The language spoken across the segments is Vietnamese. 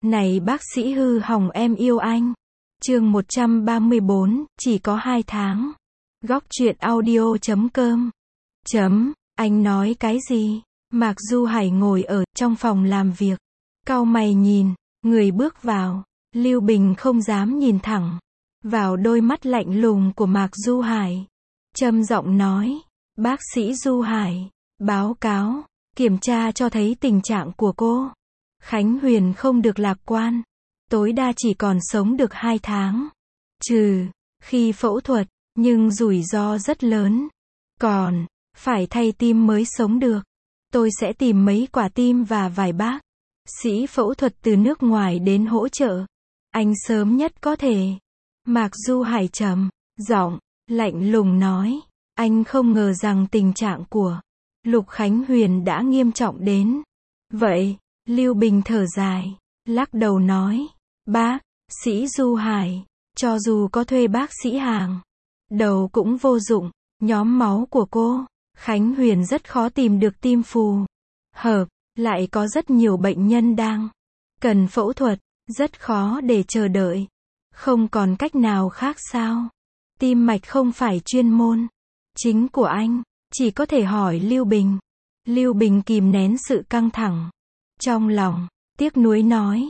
Này bác sĩ hư hỏng em yêu anh. Chương 134, chỉ có 2 tháng. Góc truyện audio.com. Anh nói cái gì? Mạc Du Hải ngồi ở trong phòng làm việc. Cau mày nhìn, người bước vào. Lưu Bình không dám nhìn thẳng vào đôi mắt lạnh lùng của Mạc Du Hải. Trầm giọng nói, bác sĩ Du Hải, báo cáo, kiểm tra cho thấy tình trạng của cô Khánh Huyền không được lạc quan. Tối đa chỉ còn sống được 2 tháng. Trừ khi phẫu thuật, nhưng rủi ro rất lớn. Còn phải thay tim mới sống được. Tôi sẽ tìm mấy quả tim và vài bác sĩ phẫu thuật từ nước ngoài đến hỗ trợ anh sớm nhất có thể. Mạc Du Hải trầm giọng, lạnh lùng nói, anh không ngờ rằng tình trạng của Lục Khánh Huyền đã nghiêm trọng đến vậy. Lưu Bình thở dài, lắc đầu nói, bác sĩ Du Hải, cho dù có thuê bác sĩ hàng đầu cũng vô dụng. Nhóm máu của cô Khánh Huyền rất khó tìm được tim phù hợp, lại có rất nhiều bệnh nhân đang cần phẫu thuật, rất khó để chờ đợi. Không còn cách nào khác sao? Tim mạch không phải chuyên môn chính của anh, chỉ có thể hỏi Lưu Bình. Lưu Bình kìm nén sự căng thẳng trong lòng, tiếc nuối nói,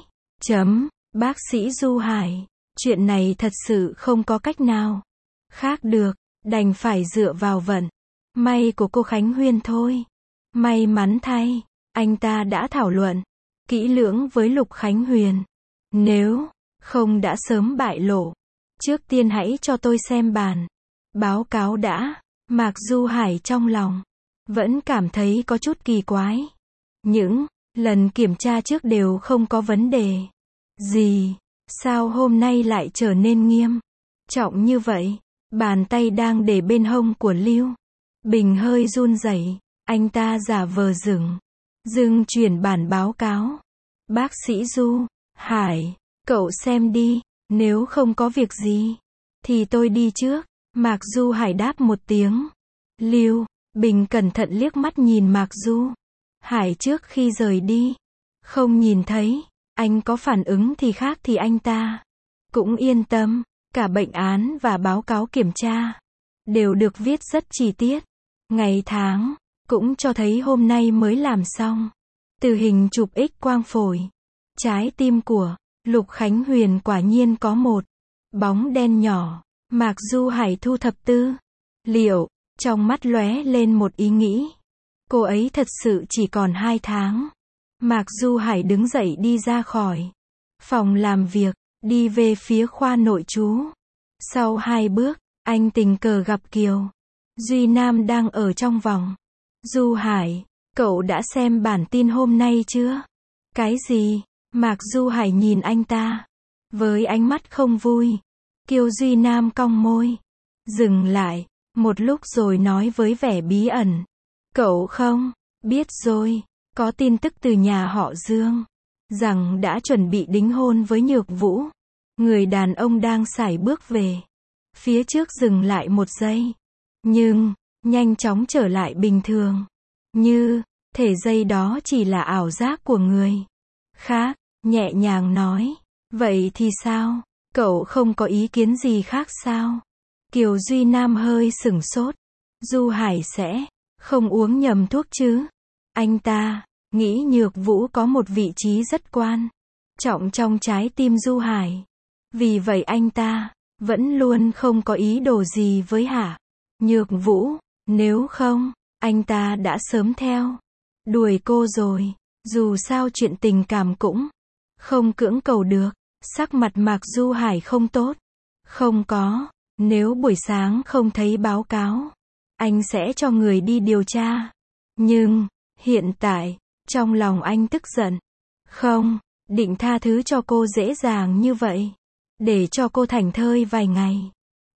bác sĩ Du Hải, chuyện này thật sự không có cách nào khác được, đành phải dựa vào vận may của cô Khánh Huyền thôi. May mắn thay, anh ta đã thảo luận kỹ lưỡng với Lục Khánh Huyền. Nếu không đã sớm bại lộ. Trước tiên hãy cho tôi xem bản báo cáo đã. Mạc Du Hải trong lòng vẫn cảm thấy có chút kỳ quái. Những lần kiểm tra trước đều không có vấn đề gì, sao hôm nay lại trở nên nghiêm trọng như vậy? Bàn tay đang để bên hông của Lưu Bình hơi run rẩy, anh ta giả vờ dừng chuyển bản báo cáo. Bác sĩ Du Hải, cậu xem đi, nếu không có việc gì thì tôi đi trước. Mạc Du Hải đáp một tiếng. Lưu Bình cẩn thận liếc mắt nhìn Mạc Du Hải trước khi rời đi. Không nhìn thấy anh có phản ứng thì khác thì anh ta cũng yên tâm. Cả bệnh án và báo cáo kiểm tra đều được viết rất chi tiết. Ngày tháng cũng cho thấy hôm nay mới làm xong. Từ hình chụp X quang phổi, trái tim của Lục Khánh Huyền quả nhiên có một bóng đen nhỏ. Mạc Du Hải thu thập tư liệu, trong mắt lóe lên một ý nghĩ. Cô ấy thật sự chỉ còn 2 tháng. Mạc Du Hải đứng dậy đi ra khỏi phòng làm việc, đi về phía khoa nội trú. Sau 2 bước, anh tình cờ gặp Kiều Duy Nam đang ở trong vòng. Du Hải, cậu đã xem bản tin hôm nay chưa? Cái gì? Mạc Du Hải nhìn anh ta với ánh mắt không vui. Kiều Duy Nam cong môi, dừng lại một lúc rồi nói với vẻ bí ẩn, cậu không biết rồi, có tin tức từ nhà họ Dương rằng đã chuẩn bị đính hôn với Nhược Vũ. Người đàn ông đang sải bước về phía trước dừng lại một giây, nhưng nhanh chóng trở lại bình thường, như thể giây đó chỉ là ảo giác của người khác. Nhẹ nhàng nói, vậy thì sao? Cậu không có ý kiến gì khác sao? Kiều Duy Nam hơi sửng sốt. Du Hải sẽ không uống nhầm thuốc chứ? Anh ta nghĩ Nhược Vũ có một vị trí rất quan trọng trong trái tim Du Hải. Vì vậy anh ta vẫn luôn không có ý đồ gì với Hạ Nhược Vũ. Nếu không, anh ta đã sớm theo đuổi cô rồi. Dù sao chuyện tình cảm cũng không cưỡng cầu được. Sắc mặt Mạc Du Hải không tốt. Không có, nếu buổi sáng không thấy báo cáo, anh sẽ cho người đi điều tra. Nhưng hiện tại, trong lòng anh tức giận. Không định tha thứ cho cô dễ dàng như vậy. Để cho cô thảnh thơi vài ngày.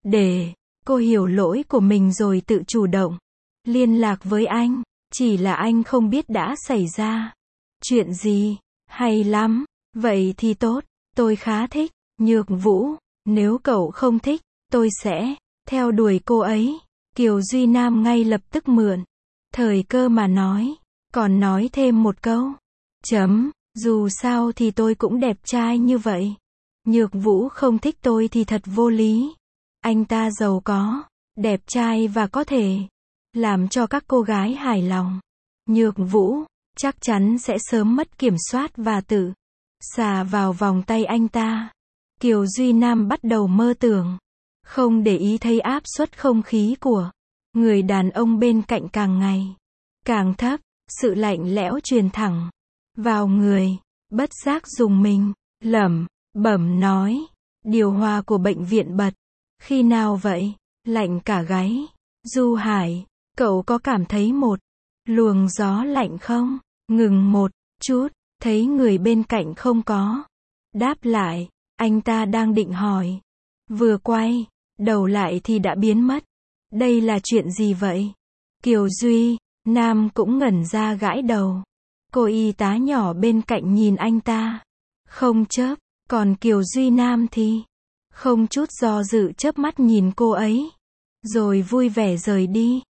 Để cô hiểu lỗi của mình rồi tự chủ động liên lạc với anh. Chỉ là anh không biết đã xảy ra chuyện gì. Hay lắm. Vậy thì tốt. Tôi khá thích Nhược Vũ. Nếu cậu không thích, tôi sẽ theo đuổi cô ấy. Kiều Duy Nam ngay lập tức mượn thời cơ mà nói. Còn nói thêm một câu. Dù sao thì tôi cũng đẹp trai như vậy. Nhược Vũ không thích tôi thì thật vô lý. Anh ta giàu có, đẹp trai và có thể làm cho các cô gái hài lòng. Nhược Vũ chắc chắn sẽ sớm mất kiểm soát và tự xà vào vòng tay anh ta. Kiều Duy Nam bắt đầu mơ tưởng, không để ý thấy áp suất không khí của người đàn ông bên cạnh càng ngày càng thấp, sự lạnh lẽo truyền thẳng vào người, bất giác dùng mình, lẩm bẩm nói, điều hòa của bệnh viện bật, khi nào vậy, lạnh cả gáy. Du Hải, cậu có cảm thấy một luồng gió lạnh không? Ngừng một chút, thấy người bên cạnh không có đáp lại, anh ta đang định hỏi, vừa quay đầu lại thì đã biến mất. Đây là chuyện gì vậy? Kiều Duy Nam cũng ngẩn ra gãi đầu. Cô y tá nhỏ bên cạnh nhìn anh ta, không chớp, còn Kiều Duy Nam thì không chút do dự chớp mắt nhìn cô ấy, rồi vui vẻ rời đi.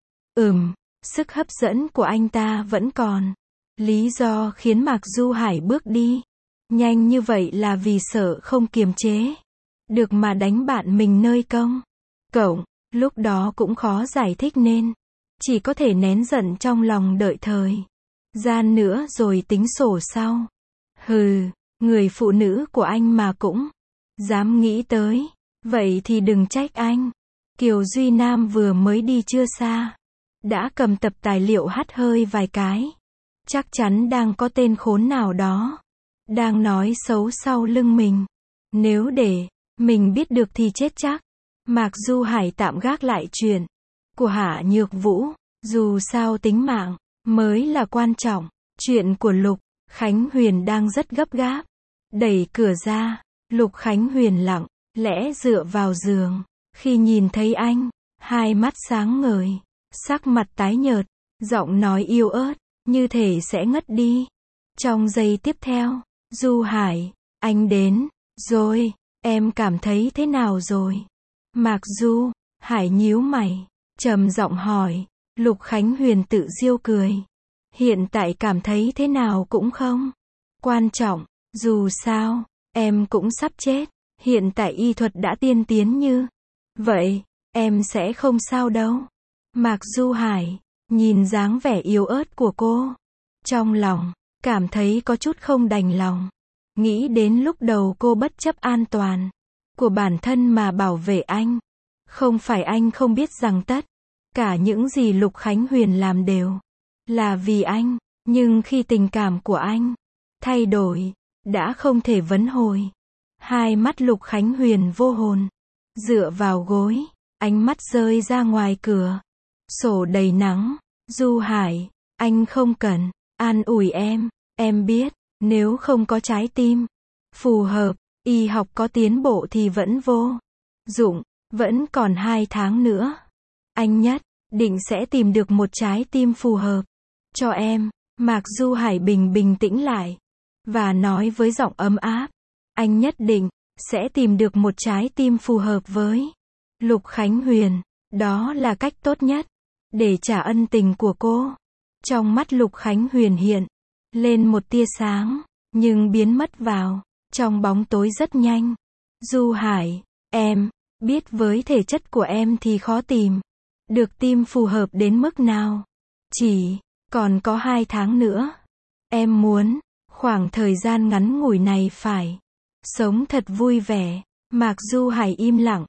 Sức hấp dẫn của anh ta vẫn còn. Lý do khiến Mạc Du Hải bước đi nhanh như vậy là vì sợ không kiềm chế được mà đánh bạn mình nơi công cộng. Lúc đó cũng khó giải thích nên chỉ có thể nén giận trong lòng đợi thời gian nữa rồi tính sổ sau. Hừ, người phụ nữ của anh mà cũng dám nghĩ tới, vậy thì đừng trách anh. Kiều Duy Nam vừa mới đi chưa xa, đã cầm tập tài liệu hắt hơi vài cái. Chắc chắn đang có tên khốn nào đó đang nói xấu sau lưng mình. Nếu để mình biết được thì chết chắc. Mạc Du Hải tạm gác lại chuyện của Hạ Nhược Vũ, dù sao tính mạng mới là quan trọng. Chuyện của Lục Khánh Huyền đang rất gấp gáp. Đẩy cửa ra, Lục Khánh Huyền lặng lẽ dựa vào giường. Khi nhìn thấy anh, hai mắt sáng ngời, sắc mặt tái nhợt, giọng nói yếu ớt, như thể sẽ ngất đi. Trong giây tiếp theo, Du Hải, anh đến rồi, em cảm thấy thế nào rồi? Mạc Du Hải nhíu mày, trầm giọng hỏi. Lục Khánh Huyền tự giễu cười. Hiện tại cảm thấy thế nào cũng không quan trọng, dù sao, em cũng sắp chết. Hiện tại y thuật đã tiên tiến như vậy, em sẽ không sao đâu. Mạc Du Hải nhìn dáng vẻ yếu ớt của cô, trong lòng cảm thấy có chút không đành lòng. Nghĩ đến lúc đầu cô bất chấp an toàn của bản thân mà bảo vệ anh. Không phải anh không biết rằng tất cả những gì Lục Khánh Huyền làm đều là vì anh, nhưng khi tình cảm của anh thay đổi, đã không thể vãn hồi. Hai mắt Lục Khánh Huyền vô hồn, dựa vào gối, ánh mắt rơi ra ngoài cửa sổ đầy nắng. Du Hải, anh không cần an ủi em biết, nếu không có trái tim phù hợp, y học có tiến bộ thì vẫn vô dụng, vẫn còn 2 tháng nữa. Anh nhất định sẽ tìm được một trái tim phù hợp cho em. Mạc Du Hải bình tĩnh lại và nói với giọng ấm áp, anh nhất định sẽ tìm được một trái tim phù hợp với Lục Khánh Huyền. Đó là cách tốt nhất để trả ân tình của cô. Trong mắt Lục Khánh Huyền hiện lên một tia sáng, nhưng biến mất vào trong bóng tối rất nhanh. Du Hải, em biết với thể chất của em thì khó tìm được tim phù hợp đến mức nào. Chỉ còn có 2 tháng nữa. Em muốn khoảng thời gian ngắn ngủi này phải sống thật vui vẻ. Mạc Du Hải im lặng.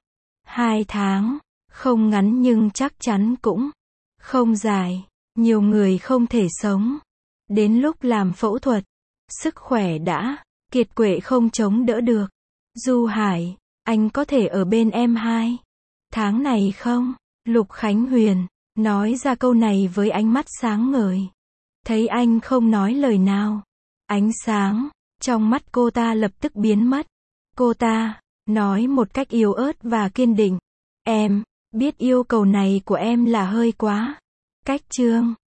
2 tháng, không ngắn nhưng chắc chắn cũng không dài. Nhiều người không thể sống đến lúc làm phẫu thuật, sức khỏe đã kiệt quệ không chống đỡ được. Du Hải, anh có thể ở bên em 2 tháng này không? Lục Khánh Huyền nói ra câu này với ánh mắt sáng ngời. Thấy anh không nói lời nào, ánh sáng trong mắt cô ta lập tức biến mất. Cô ta nói một cách yếu ớt và kiên định, em biết yêu cầu này của em là hơi quá cách trương,